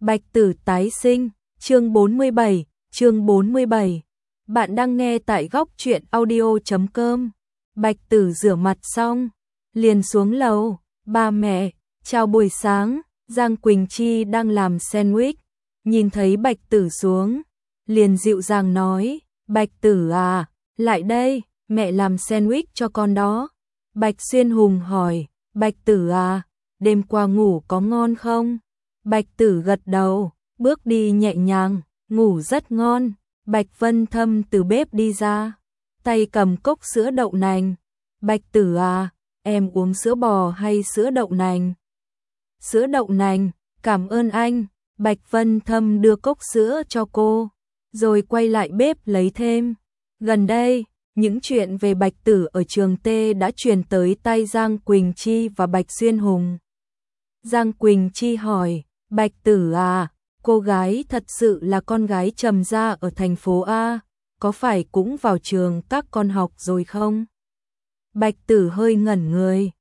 Bạch Tử tái sinh, chương 47, chương 47. Bạn đang nghe tại góc truyện audio.com. Bạch Tử rửa mặt xong, liền xuống lầu. Ba mẹ, chào buổi sáng. Giang Quỳnh Chi đang làm sandwich, nhìn thấy Bạch Tử xuống, liền dịu dàng nói, Bạch Tử à, lại đây, mẹ làm sandwich cho con đó. Bạch Xuyên Hùng hỏi, Bạch Tử à, đêm qua ngủ có ngon không? Bạch Tử gật đầu, bước đi nhẹ nhàng, ngủ rất ngon. Bạch Vân Thâm từ bếp đi ra, tay cầm cốc sữa đậu nành. Bạch Tử à, em uống sữa bò hay sữa đậu nành? Sữa đậu nành, cảm ơn anh. Bạch Vân Thâm đưa cốc sữa cho cô, rồi quay lại bếp lấy thêm. Gần đây, những chuyện về Bạch Tử ở trường T đã truyền tới tai Giang Quỳnh Chi và Bạch Xuyên Hùng. Giang Quỳnh Chi hỏi, Bạch Tử à, cô gái thật sự là con gái Trầm gia ở thành phố A, có phải cũng vào trường các con học rồi không? Bạch Tử hơi ngẩn người,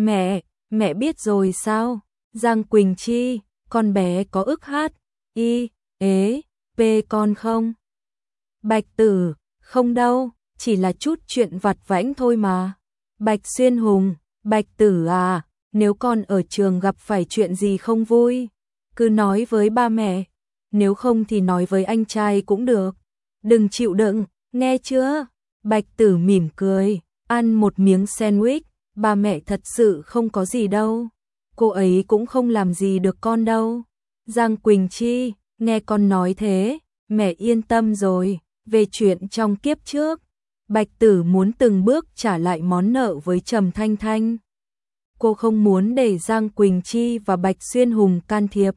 mẹ biết rồi sao? Giang Quỳnh Chi, con bé có ức hát, y, ế, p con không? Bạch Tử, không đâu, chỉ là chút chuyện vặt vãnh thôi mà. Bạch Xuyên Hùng, Bạch Tử à, nếu con ở trường gặp phải chuyện gì không vui, cứ nói với ba mẹ, nếu không thì nói với anh trai cũng được. Đừng chịu đựng, nghe chưa? Bạch Tử mỉm cười, ăn một miếng sandwich, ba mẹ thật sự không có gì đâu. Cô ấy cũng không làm gì được con đâu. Giang Quỳnh Chi, nghe con nói thế, mẹ yên tâm rồi. Về chuyện trong kiếp trước, Bạch Tử muốn từng bước trả lại món nợ với Trầm Thanh Thanh. Cô không muốn để Giang Quỳnh Chi và Bạch Xuyên Hùng can thiệp.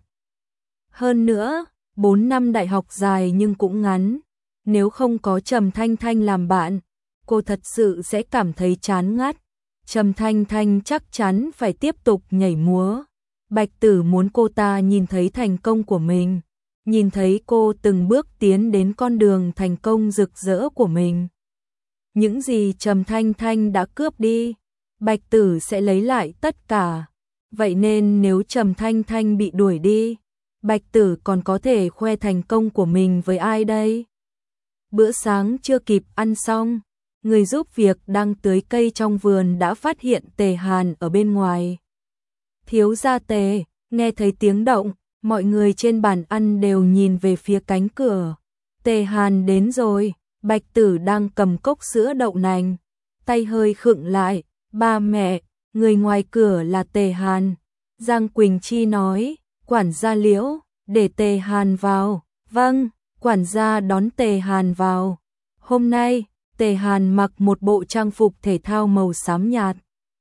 Hơn nữa, 4 năm đại học dài nhưng cũng ngắn. Nếu không có Trầm Thanh Thanh làm bạn, cô thật sự sẽ cảm thấy chán ngắt. Trầm Thanh Thanh chắc chắn phải tiếp tục nhảy múa. Bạch Tử muốn cô ta nhìn thấy thành công của mình, nhìn thấy cô từng bước tiến đến con đường thành công rực rỡ của mình. Những gì Trầm Thanh Thanh đã cướp đi, Bạch Tử sẽ lấy lại tất cả. Vậy nên nếu Trầm Thanh Thanh bị đuổi đi, Bạch Tử còn có thể khoe thành công của mình với ai đây? Bữa sáng chưa kịp ăn xong, người giúp việc đang tưới cây trong vườn đã phát hiện Tề Hàn ở bên ngoài. Thiếu gia Tề, nghe thấy tiếng động, mọi người trên bàn ăn đều nhìn về phía cánh cửa. Tề Hàn đến rồi. Bạch Tử đang cầm cốc sữa đậu nành, tay hơi khựng lại. Ba mẹ, người ngoài cửa là Tề Hàn. Giang Quỳnh Chi nói, quản gia Liễu, để Tề Hàn vào. Vâng, quản gia đón Tề Hàn vào. Hôm nay, Tề Hàn mặc một bộ trang phục thể thao màu xám nhạt.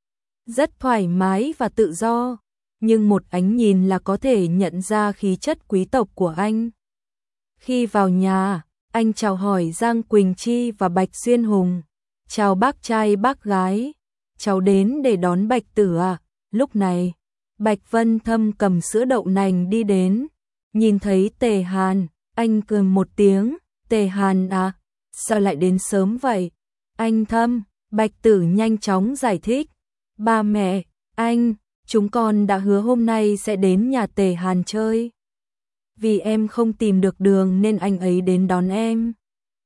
Rất thoải mái và tự do, nhưng một ánh nhìn là có thể nhận ra khí chất quý tộc của anh. Khi vào nhà, anh chào hỏi Giang Quỳnh Chi và Bạch Xuyên Hùng. Chào bác trai bác gái, cháu đến để đón Bạch Tử à? Lúc này, Bạch Vân Thâm cầm sữa đậu nành đi đến. Nhìn thấy Tề Hàn, anh cười một tiếng. Tề Hàn à, sao lại đến sớm vậy? Anh Thâm, Bạch Tử nhanh chóng giải thích. Ba mẹ, anh, chúng con đã hứa hôm nay sẽ đến nhà Tề Hàn chơi. Vì em không tìm được đường nên anh ấy đến đón em.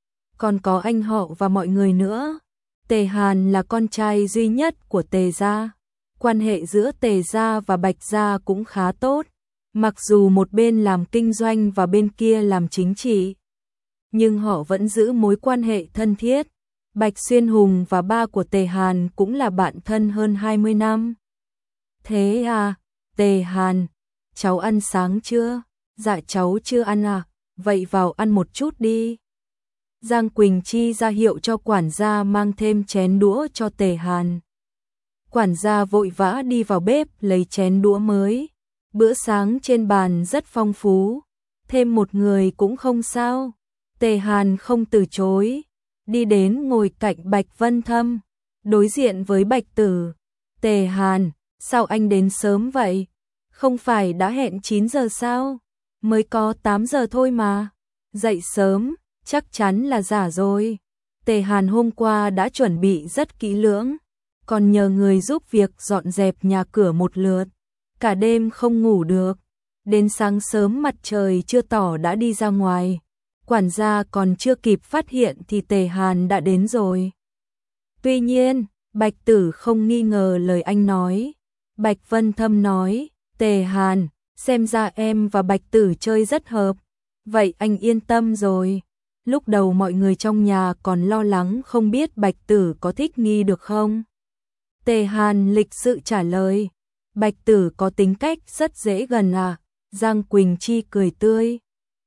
Còn có anh họ và mọi người nữa. Tề Hàn là con trai duy nhất của Tề gia. Quan hệ giữa Tề gia và Bạch gia cũng khá tốt. Mặc dù một bên làm kinh doanh và bên kia làm chính trị, nhưng họ vẫn giữ mối quan hệ thân thiết. Bạch Xuyên Hùng và ba của Tề Hàn cũng là bạn thân hơn 20 năm. Thế à, Tề Hàn, cháu ăn sáng chưa? Dạ cháu chưa ăn à, vậy vào ăn một chút đi. Giang Quỳnh Chi ra hiệu cho quản gia mang thêm chén đũa cho Tề Hàn. Quản gia vội vã đi vào bếp lấy chén đũa mới. Bữa sáng trên bàn rất phong phú, thêm một người cũng không sao. Tề Hàn không từ chối, đi đến ngồi cạnh Bạch Vân Thâm, đối diện với Bạch Tử. Tề Hàn, sao anh đến sớm vậy? Không phải đã hẹn 9 giờ sao? Mới có 8 giờ thôi mà. Dậy sớm, chắc chắn là giả rồi. Tề Hàn hôm qua đã chuẩn bị rất kỹ lưỡng, còn nhờ người giúp việc dọn dẹp nhà cửa một lượt. Cả đêm không ngủ được. Đến sáng sớm mặt trời chưa tỏ đã đi ra ngoài. Quản gia còn chưa kịp phát hiện thì Tề Hàn đã đến rồi. Tuy nhiên, Bạch Tử không nghi ngờ lời anh nói. Bạch Vân Thâm nói, Tề Hàn, xem ra em và Bạch Tử chơi rất hợp. Vậy anh yên tâm rồi. Lúc đầu mọi người trong nhà còn lo lắng không biết Bạch Tử có thích nghi được không. Tề Hàn lịch sự trả lời, Bạch Tử có tính cách rất dễ gần à. Giang Quỳnh Chi cười tươi.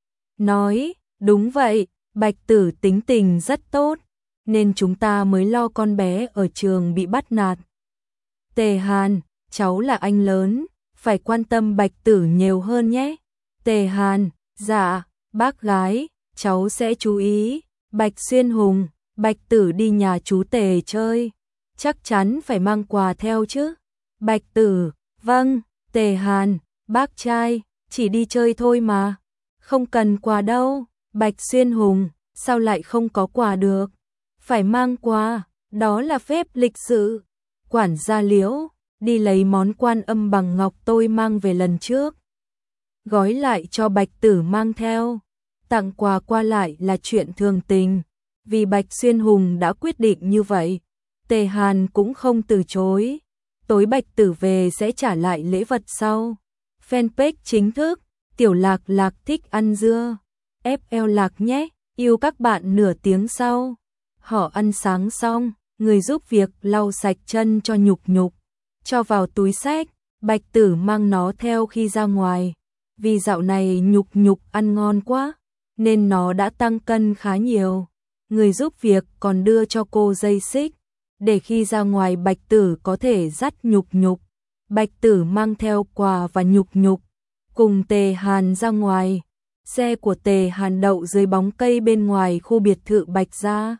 Nói, đúng vậy, Bạch Tử tính tình rất tốt, nên chúng ta mới lo con bé ở trường bị bắt nạt. Tề Hàn, cháu là anh lớn, phải quan tâm Bạch Tử nhiều hơn nhé. Tề Hàn, dạ, bác gái, cháu sẽ chú ý. Bạch Xuyên Hùng, Bạch Tử đi nhà chú Tề chơi, chắc chắn phải mang quà theo chứ. Bạch Tử, vâng. Tề Hàn, bác trai, chỉ đi chơi thôi mà, không cần quà đâu. Bạch Xuyên Hùng, sao lại không có quà được? Phải mang quà, đó là phép lịch sự. Quản gia Liễu, đi lấy món Quan Âm bằng ngọc tôi mang về lần trước. Gói lại cho Bạch Tử mang theo. Tặng quà qua lại là chuyện thường tình. Vì Bạch Xuyên Hùng đã quyết định như vậy, Tề Hàn cũng không từ chối. Tối Bạch Tử về sẽ trả lại lễ vật sau. Fanpage chính thức, Tiểu Lạc Lạc thích ăn dưa. FL Lạc nhé, yêu các bạn. Nửa tiếng sau, họ ăn sáng xong, người giúp việc lau sạch chân cho Nhục Nhục, cho vào túi xách. Bạch Tử mang nó theo khi ra ngoài. Vì dạo này Nhục Nhục ăn ngon quá, nên nó đã tăng cân khá nhiều. Người giúp việc còn đưa cho cô dây xích, để khi ra ngoài Bạch Tử có thể dắt Nhục Nhục. Bạch Tử mang theo quà và Nhục Nhục, cùng Tề Hàn ra ngoài. Xe của Tề Hàn đậu dưới bóng cây bên ngoài khu biệt thự Bạch gia.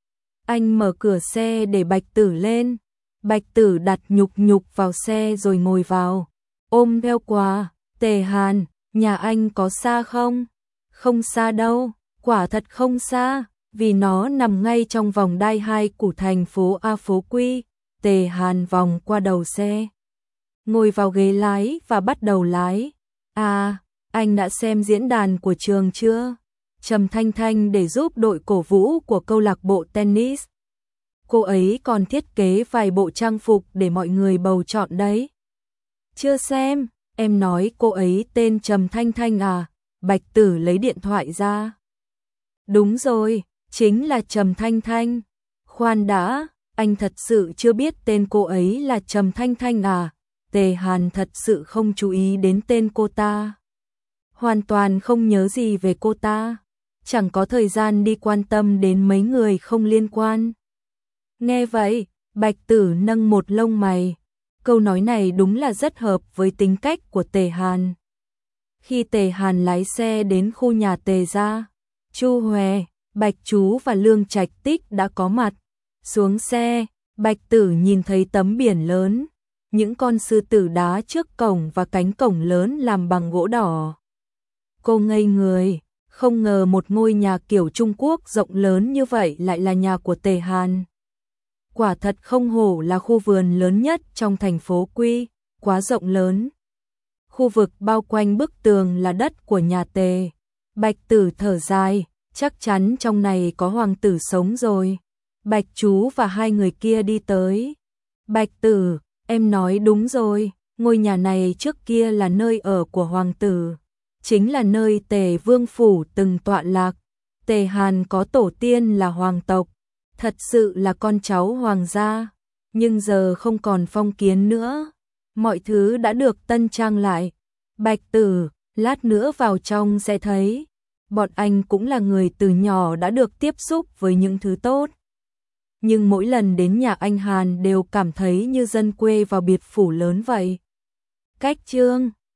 Anh mở cửa xe để Bạch Tử lên. Bạch Tử đặt Nhục Nhục vào xe rồi ngồi vào, ôm theo quà. Tề Hàn, nhà anh có xa không? Không xa đâu, quả thật không xa, vì nó nằm ngay trong vòng đai 2 của thành phố A phố Quy. Tề Hàn vòng qua đầu xe, ngồi vào ghế lái và bắt đầu lái. À, anh đã xem diễn đàn của trường chưa? Trầm Thanh Thanh để giúp đội cổ vũ của câu lạc bộ tennis. Cô ấy còn thiết kế vài bộ trang phục để mọi người bầu chọn đấy. Chưa xem, em nói cô ấy tên Trầm Thanh Thanh à? Bạch Tử lấy điện thoại ra. Đúng rồi, chính là Trầm Thanh Thanh. Khoan đã, anh thật sự chưa biết tên cô ấy là Trầm Thanh Thanh à? Tề Hàn thật sự không chú ý đến tên cô ta. Hoàn toàn không nhớ gì về cô ta. Chẳng có thời gian đi quan tâm đến mấy người không liên quan. Nghe vậy, Bạch Tử nâng một lông mày. Câu nói này đúng là rất hợp với tính cách của Tề Hàn. Khi Tề Hàn lái xe đến khu nhà Tề gia, Chu Hòe, Bạch Chú và Lương Trạch Tích đã có mặt. Xuống xe, Bạch Tử nhìn thấy tấm biển lớn, những con sư tử đá trước cổng và cánh cổng lớn làm bằng gỗ đỏ. Cô ngây người, không ngờ một ngôi nhà kiểu Trung Quốc rộng lớn như vậy lại là nhà của Tề Hàn. Quả thật không hổ là khu vườn lớn nhất trong thành phố Quy, quá rộng lớn. Khu vực bao quanh bức tường là đất của nhà Tề. Bạch Tử thở dài, chắc chắn trong này có hoàng tử sống rồi. Bạch Chú và hai người kia đi tới. Bạch Tử, em nói đúng rồi, ngôi nhà này trước kia là nơi ở của hoàng tử, chính là nơi Tề Vương Phủ từng tọa lạc. Tề Hàn có tổ tiên là hoàng tộc, thật sự là con cháu hoàng gia, nhưng giờ không còn phong kiến nữa. Mọi thứ đã được tân trang lại. Bạch Tử, lát nữa vào trong sẽ thấy. Bọn anh cũng là người từ nhỏ đã được tiếp xúc với những thứ tốt. Nhưng mỗi lần đến nhà anh Hàn đều cảm thấy như dân quê vào biệt phủ lớn vậy. Cách chương